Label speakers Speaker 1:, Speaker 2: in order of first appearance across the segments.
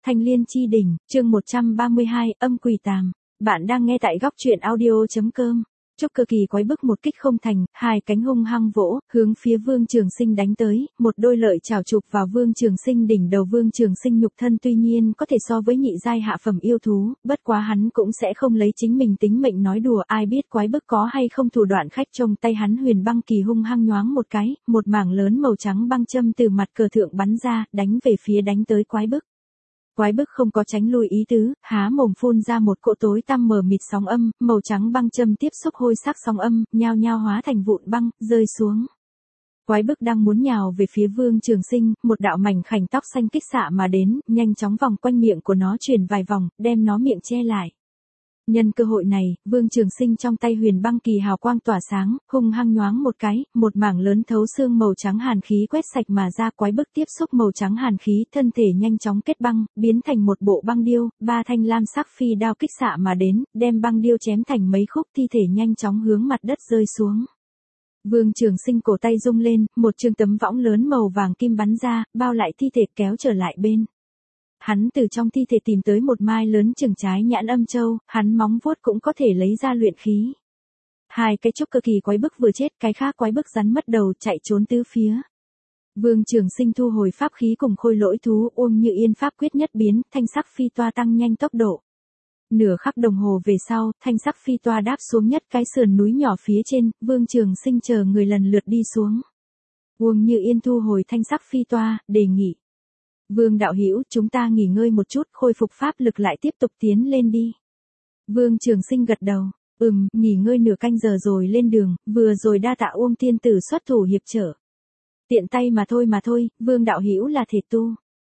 Speaker 1: Thanh Liên Chi Đỉnh, chương 132, âm quỷ tàm. Bạn đang nghe tại góc truyện audio.com. Trúc Cơ Kỳ quái bức một kích không thành, hai cánh hung hăng vỗ, hướng phía Vương Trường Sinh đánh tới, một đôi lợi chảo chụp vào Vương Trường Sinh đỉnh đầu. Vương Trường Sinh nhục thân tuy nhiên có thể so với nhị giai hạ phẩm yêu thú, bất quá hắn cũng sẽ không lấy chính mình tính mệnh nói đùa, ai biết quái bức có hay không thủ đoạn. Khách trong tay hắn huyền băng kỳ hung hăng nhoáng một cái, một mảng lớn màu trắng băng châm từ mặt cờ thượng bắn ra, đánh về phía đánh tới quái bức. Quái bức không có tránh lui ý tứ, há mồm phun ra một cỗ tối tăm mờ mịt sóng âm, màu trắng băng châm tiếp xúc hôi sắc sóng âm, nhao nhao hóa thành vụn băng, rơi xuống. Quái bức đang muốn nhào về phía Vương Trường Sinh, một đạo mảnh khảnh tóc xanh kích xạ mà đến, nhanh chóng vòng quanh miệng của nó chuyển vài vòng, đem nó miệng che lại. Nhân cơ hội này, Vương Trường Sinh trong tay huyền băng kỳ hào quang tỏa sáng, hung hăng nhoáng một cái, một mảng lớn thấu xương màu trắng hàn khí quét sạch mà ra. Quái bức tiếp xúc màu trắng hàn khí, thân thể nhanh chóng kết băng, biến thành một bộ băng điêu, ba thanh lam sắc phi đao kích xạ mà đến, đem băng điêu chém thành mấy khúc, thi thể nhanh chóng hướng mặt đất rơi xuống. Vương Trường Sinh cổ tay rung lên, một trường tấm võng lớn màu vàng kim bắn ra, bao lại thi thể kéo trở lại bên. Hắn từ trong thi thể tìm tới một mai lớn chừng trái nhãn âm châu, hắn móng vuốt cũng có thể lấy ra luyện khí. Hai cái Trúc Cơ Kỳ quái bức vừa chết, cái khác quái bức rắn mất đầu chạy trốn tứ phía. Vương Trường Sinh thu hồi pháp khí cùng khôi lỗi thú, Uông Như Yên pháp quyết nhất biến, thanh sắc phi toa tăng nhanh tốc độ. Nửa khắc đồng hồ về sau, thanh sắc phi toa đáp xuống nhất cái sườn núi nhỏ phía trên, Vương Trường Sinh chờ người lần lượt đi xuống. Uông Như Yên thu hồi thanh sắc phi toa, đề nghị: Vương đạo hữu, chúng ta nghỉ ngơi một chút, khôi phục pháp lực lại tiếp tục tiến lên đi. Vương Trường Sinh gật đầu, nghỉ ngơi nửa canh giờ rồi lên đường, vừa rồi đa tạ Uông tiên tử xuất thủ hiệp trợ. Tiện tay mà thôi, Vương đạo hữu là thể tu.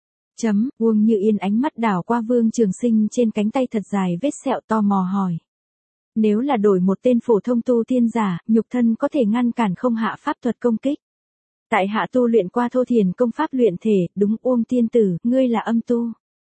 Speaker 1: Uông Như Yên ánh mắt đảo qua Vương Trường Sinh trên cánh tay thật dài vết sẹo, tò mò hỏi: Nếu là đổi một tên phổ thông tu tiên giả, nhục thân có thể ngăn cản không hạ pháp thuật công kích. Tại hạ tu luyện qua Thô Thiền công pháp luyện thể, đúng Uông tiên tử, ngươi là âm tu.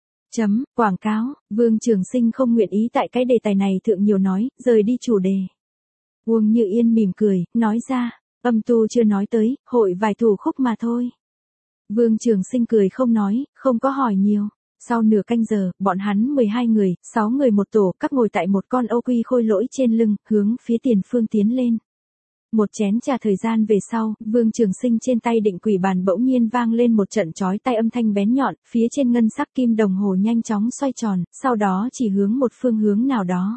Speaker 1: Quảng cáo, Vương Trường Sinh không nguyện ý tại cái đề tài này thượng nhiều nói, rời đi chủ đề. Uông Như Yên mỉm cười, nói ra, âm tu chưa nói tới, hội vài thủ khúc mà thôi. Vương Trường Sinh cười không nói, không có hỏi nhiều. Sau nửa canh giờ, bọn hắn 12 người, 6 người một tổ, các ngồi tại một con ô quy khôi lỗi trên lưng, hướng phía tiền phương tiến lên. Một chén trà thời gian về sau, Vương Trường Sinh trên tay định quỷ bàn bỗng nhiên vang lên một trận chói tai âm thanh bén nhọn, phía trên ngân sắc kim đồng hồ nhanh chóng xoay tròn, sau đó chỉ hướng một phương hướng nào đó.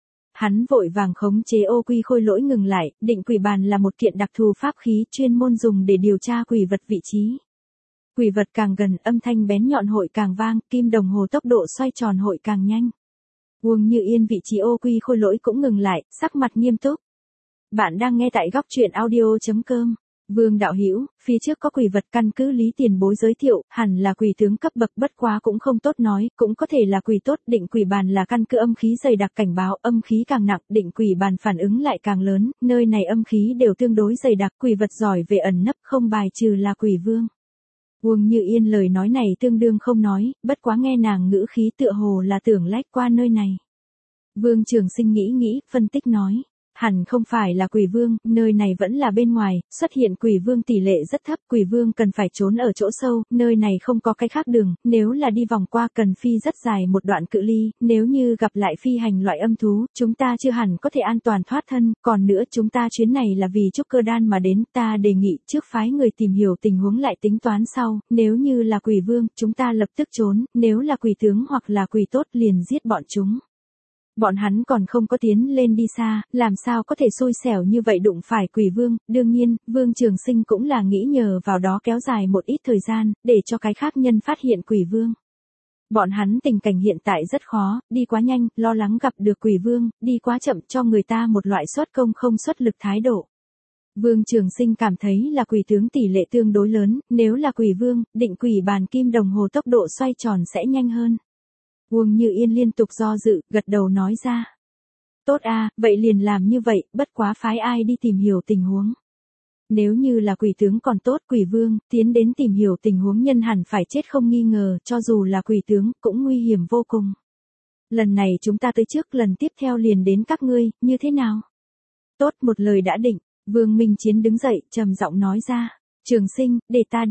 Speaker 1: Hắn vội vàng khống chế ô quy khôi lỗi ngừng lại, định quỷ bàn là một kiện đặc thù pháp khí chuyên môn dùng để điều tra quỷ vật vị trí. Quỷ vật càng gần, âm thanh bén nhọn hội càng vang, kim đồng hồ tốc độ xoay tròn hội càng nhanh. Uông Như Yên vị trí ô quy khôi lỗi cũng ngừng lại, sắc mặt nghiêm túc. Bạn đang nghe tại góc truyện audio.com. Vương đạo hữu, phía trước có quỷ vật, căn cứ Lý Tiền Bối giới thiệu, hẳn là quỷ tướng cấp bậc, bất quá cũng không tốt nói, cũng có thể là quỷ tốt. Định quỷ bàn là căn cứ âm khí dày đặc cảnh báo, âm khí càng nặng, định quỷ bàn phản ứng lại càng lớn, nơi này âm khí đều tương đối dày đặc, quỷ vật giỏi về ẩn nấp, không bài trừ là quỷ vương. Uông Như Yên lời nói này tương đương không nói, bất quá nghe nàng ngữ khí tựa hồ là tưởng lách qua nơi này. Vương Trường Sinh nghĩ, phân tích nói: Hẳn không phải là quỷ vương, nơi này vẫn là bên ngoài, xuất hiện quỷ vương tỷ lệ rất thấp, quỷ vương cần phải trốn ở chỗ sâu, nơi này không có cái khác đường, nếu là đi vòng qua cần phi rất dài một đoạn cự ly, nếu như gặp lại phi hành loại âm thú, chúng ta chưa hẳn có thể an toàn thoát thân, còn nữa chúng ta chuyến này là vì trúc cơ đan mà đến, ta đề nghị trước phái người tìm hiểu tình huống lại tính toán sau, nếu như là quỷ vương, chúng ta lập tức trốn, nếu là quỷ tướng hoặc là quỷ tốt liền giết bọn chúng. Bọn hắn còn không có tiến lên đi xa, làm sao có thể xui xẻo như vậy đụng phải quỷ vương. Đương nhiên, Vương Trường Sinh cũng là nghĩ nhờ vào đó kéo dài một ít thời gian, để cho cái khác nhân phát hiện quỷ vương. Bọn hắn tình cảnh hiện tại rất khó, đi quá nhanh, lo lắng gặp được quỷ vương, đi quá chậm cho người ta một loại xuất công không xuất lực thái độ. Vương Trường Sinh cảm thấy là quỷ tướng tỷ lệ tương đối lớn, nếu là quỷ vương, định quỷ bàn kim đồng hồ tốc độ xoay tròn sẽ nhanh hơn. Uông Như Yên liên tục do dự, gật đầu nói ra. Tốt a, vậy liền làm như vậy, bất quá phái ai đi tìm hiểu tình huống. Nếu như là quỷ tướng còn tốt, quỷ vương, tiến đến tìm hiểu tình huống nhân hẳn phải chết không nghi ngờ, cho dù là quỷ tướng, cũng nguy hiểm vô cùng. Lần này chúng ta tới trước, lần tiếp theo liền đến các ngươi, như thế nào? Tốt, một lời đã định, Vương Minh Chiến đứng dậy, trầm giọng nói ra. Trường Sinh, để ta đi.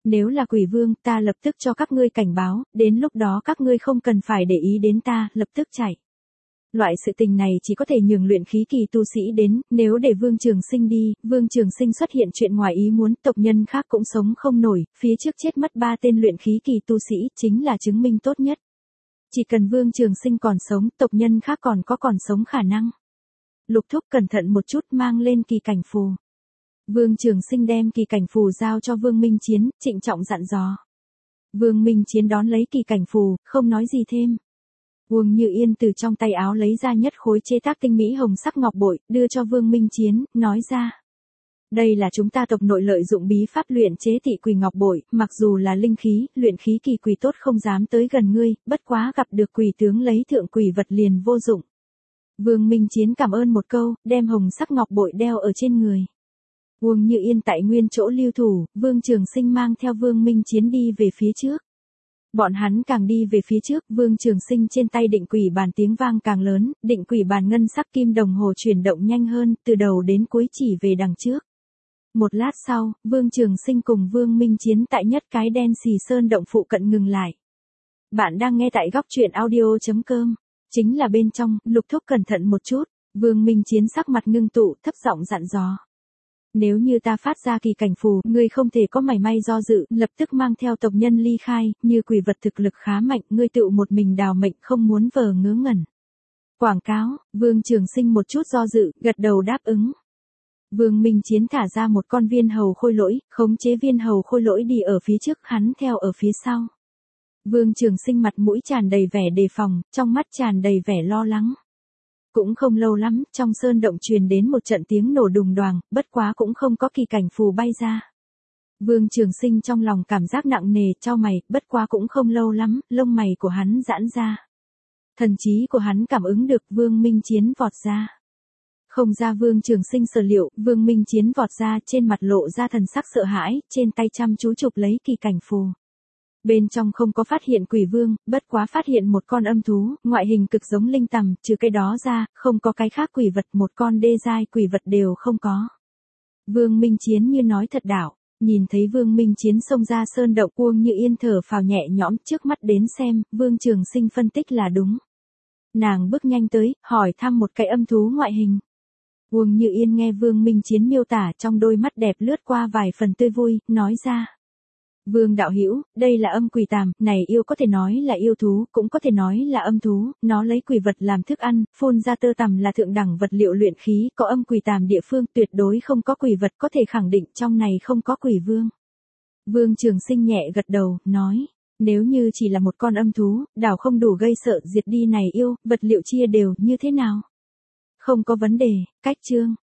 Speaker 1: Nếu là quỷ vương, ta lập tức cho các ngươi cảnh báo, đến lúc đó các ngươi không cần phải để ý đến ta, lập tức chạy. Loại sự tình này chỉ có thể nhường luyện khí kỳ tu sĩ đến, nếu để Vương Trường Sinh đi, Vương Trường Sinh xuất hiện chuyện ngoài ý muốn, tộc nhân khác cũng sống không nổi, phía trước chết mất 3 tên luyện khí kỳ tu sĩ, chính là chứng minh tốt nhất. Chỉ cần Vương Trường Sinh còn sống, tộc nhân khác còn sống khả năng. Lục Thúc cẩn thận một chút, mang lên kỳ cảnh phù. Vương Trường Sinh đem kỳ cảnh phù giao cho Vương Minh Chiến, trịnh trọng dặn dò. Vương Minh Chiến đón lấy kỳ cảnh phù, không nói gì thêm. Uông Như Yên từ trong tay áo lấy ra nhất khối chế tác tinh mỹ hồng sắc ngọc bội, đưa cho Vương Minh Chiến, nói ra. Đây là chúng ta tộc nội lợi dụng bí pháp luyện chế thị quỷ ngọc bội, mặc dù là linh khí, luyện khí kỳ quỷ tốt không dám tới gần ngươi, bất quá gặp được quỷ tướng lấy thượng quỷ vật liền vô dụng. Vương Minh Chiến cảm ơn một câu, đem hồng sắc ngọc bội đeo ở trên người. Uông Như Yên tại nguyên chỗ lưu thủ, Vương Trường Sinh mang theo Vương Minh Chiến đi về phía trước. Bọn hắn càng đi về phía trước, Vương Trường Sinh trên tay định quỷ bàn tiếng vang càng lớn, định quỷ bàn ngân sắc kim đồng hồ chuyển động nhanh hơn, từ đầu đến cuối chỉ về đằng trước. Một lát sau, Vương Trường Sinh cùng Vương Minh Chiến tại nhất cái đen xì sơn động phụ cận ngừng lại. Bạn đang nghe tại góc truyện audio.com. Chính là bên trong, Lục Thúc cẩn thận một chút, Vương Minh Chiến sắc mặt ngưng tụ, thấp giọng dặn dò. Nếu như ta phát ra kỳ cảnh phù, ngươi không thể có mảy may do dự, lập tức mang theo tộc nhân ly khai, như quỷ vật thực lực khá mạnh, ngươi tự một mình đào mệnh không muốn vờ ngớ ngẩn. Quảng cáo, Vương Trường Sinh một chút do dự, gật đầu đáp ứng. Vương Minh Chiến thả ra một con viên hầu khôi lỗi, khống chế viên hầu khôi lỗi đi ở phía trước, hắn theo ở phía sau. Vương Trường Sinh mặt mũi tràn đầy vẻ đề phòng, trong mắt tràn đầy vẻ lo lắng. Cũng không lâu lắm, trong sơn động truyền đến một trận tiếng nổ đùng đoàng, bất quá cũng không có kỳ cảnh phù bay ra. Vương Trường Sinh trong lòng cảm giác nặng nề, chau mày, bất quá cũng không lâu lắm, lông mày của hắn giãn ra. Thần trí của hắn cảm ứng được Vương Minh Chiến vọt ra. Không ra Vương Trường Sinh sở liệu, Vương Minh Chiến vọt ra, trên mặt lộ ra thần sắc sợ hãi, trên tay chăm chú chụp lấy kỳ cảnh phù. Bên trong không có phát hiện quỷ vương, bất quá phát hiện một con âm thú, ngoại hình cực giống linh tằm, trừ cái đó ra, không có cái khác quỷ vật, một con đê giai quỷ vật đều không có. Vương Minh Chiến như nói thật đảo, nhìn thấy Vương Minh Chiến xông ra sơn động, Uông Như Yên thở phào nhẹ nhõm, trước mắt đến xem, Vương Trường Sinh phân tích là đúng. Nàng bước nhanh tới, hỏi thăm một cái âm thú ngoại hình. Uông Như Yên nghe Vương Minh Chiến miêu tả, trong đôi mắt đẹp lướt qua vài phần tươi vui, nói ra. Vương đạo hữu, đây là âm quỷ tàm, này yêu có thể nói là yêu thú, cũng có thể nói là âm thú, nó lấy quỷ vật làm thức ăn, phun ra tơ tằm là thượng đẳng vật liệu luyện khí, có âm quỷ tàm địa phương tuyệt đối không có quỷ vật, có thể khẳng định trong này không có quỷ vương. Vương Trường Sinh nhẹ gật đầu, nói, nếu như chỉ là một con âm thú, đảo không đủ gây sợ, diệt đi này yêu, vật liệu chia đều như thế nào? Không có vấn đề, cách chương.